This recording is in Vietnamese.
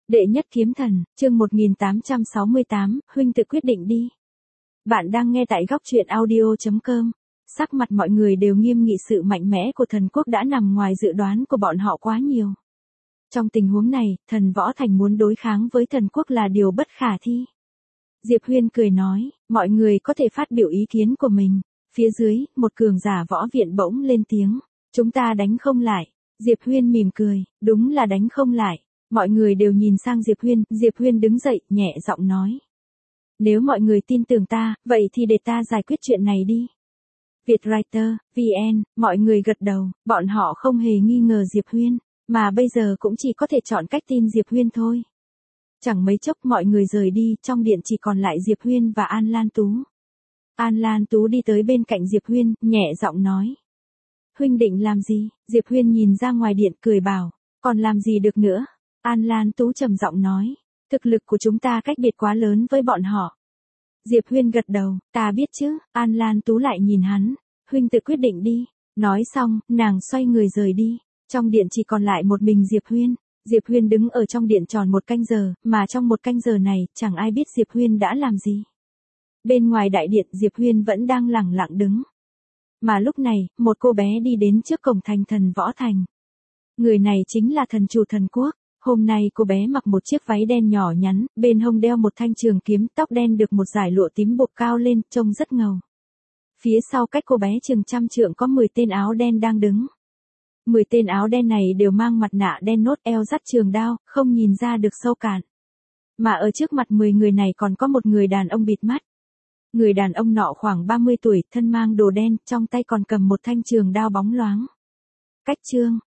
Đệ nhất kiếm thần, chương 1868, huynh tự quyết định đi. Bạn đang nghe tại góc truyện audio.com. Sắc mặt mọi người đều nghiêm nghị, sự mạnh mẽ của thần quốc đã nằm ngoài dự đoán của bọn họ quá nhiều. Trong tình huống này, thần Võ Thành muốn đối kháng với thần quốc là điều bất khả thi. Diệp Huyên cười nói, mọi người có thể phát biểu ý kiến của mình. Phía dưới, một cường giả võ viện bỗng lên tiếng. Chúng ta đánh không lại. Diệp Huyên mỉm cười, đúng là đánh không lại. Mọi người đều nhìn sang Diệp Huyên đứng dậy, nhẹ giọng nói. Nếu mọi người tin tưởng ta, vậy thì để ta giải quyết chuyện này đi. Vietwriter, VN, mọi người gật đầu, bọn họ không hề nghi ngờ Diệp Huyên, mà bây giờ cũng chỉ có thể chọn cách tin Diệp Huyên thôi. Chẳng mấy chốc mọi người rời đi, trong điện chỉ còn lại Diệp Huyên và An Lan Tú. An Lan Tú đi tới bên cạnh Diệp Huyên, nhẹ giọng nói. Huynh định làm gì? Diệp Huyên nhìn ra ngoài điện cười bảo, còn làm gì được nữa? An Lan Tú trầm giọng nói, thực lực của chúng ta cách biệt quá lớn với bọn họ. Diệp Huyên gật đầu, ta biết chứ. An Lan Tú lại nhìn hắn, huynh tự quyết định đi. Nói xong, nàng xoay người rời đi. Trong điện chỉ còn lại một mình Diệp Huyên. Diệp Huyên đứng ở trong điện tròn 1 canh giờ, mà trong 1 canh giờ này, chẳng ai biết Diệp Huyên đã làm gì. Bên ngoài đại điện, Diệp Huyên vẫn đang lẳng lặng đứng. Mà lúc này, một cô bé đi đến trước cổng thành thần Võ Thành. Người này chính là thần chủ thần quốc. Hôm nay cô bé mặc một chiếc váy đen nhỏ nhắn, bên hông đeo một thanh trường kiếm, tóc đen được một dải lụa tím buộc cao lên, trông rất ngầu. Phía sau cách cô bé chừng 100 trượng có 10 tên áo đen đang đứng. 10 tên áo đen này đều mang mặt nạ đen nốt, eo dắt trường đao, không nhìn ra được sâu cạn. Mà ở trước mặt 10 người này còn có một người đàn ông bịt mắt. Người đàn ông nọ khoảng 30 tuổi, thân mang đồ đen, trong tay còn cầm một thanh trường đao bóng loáng. Cách chương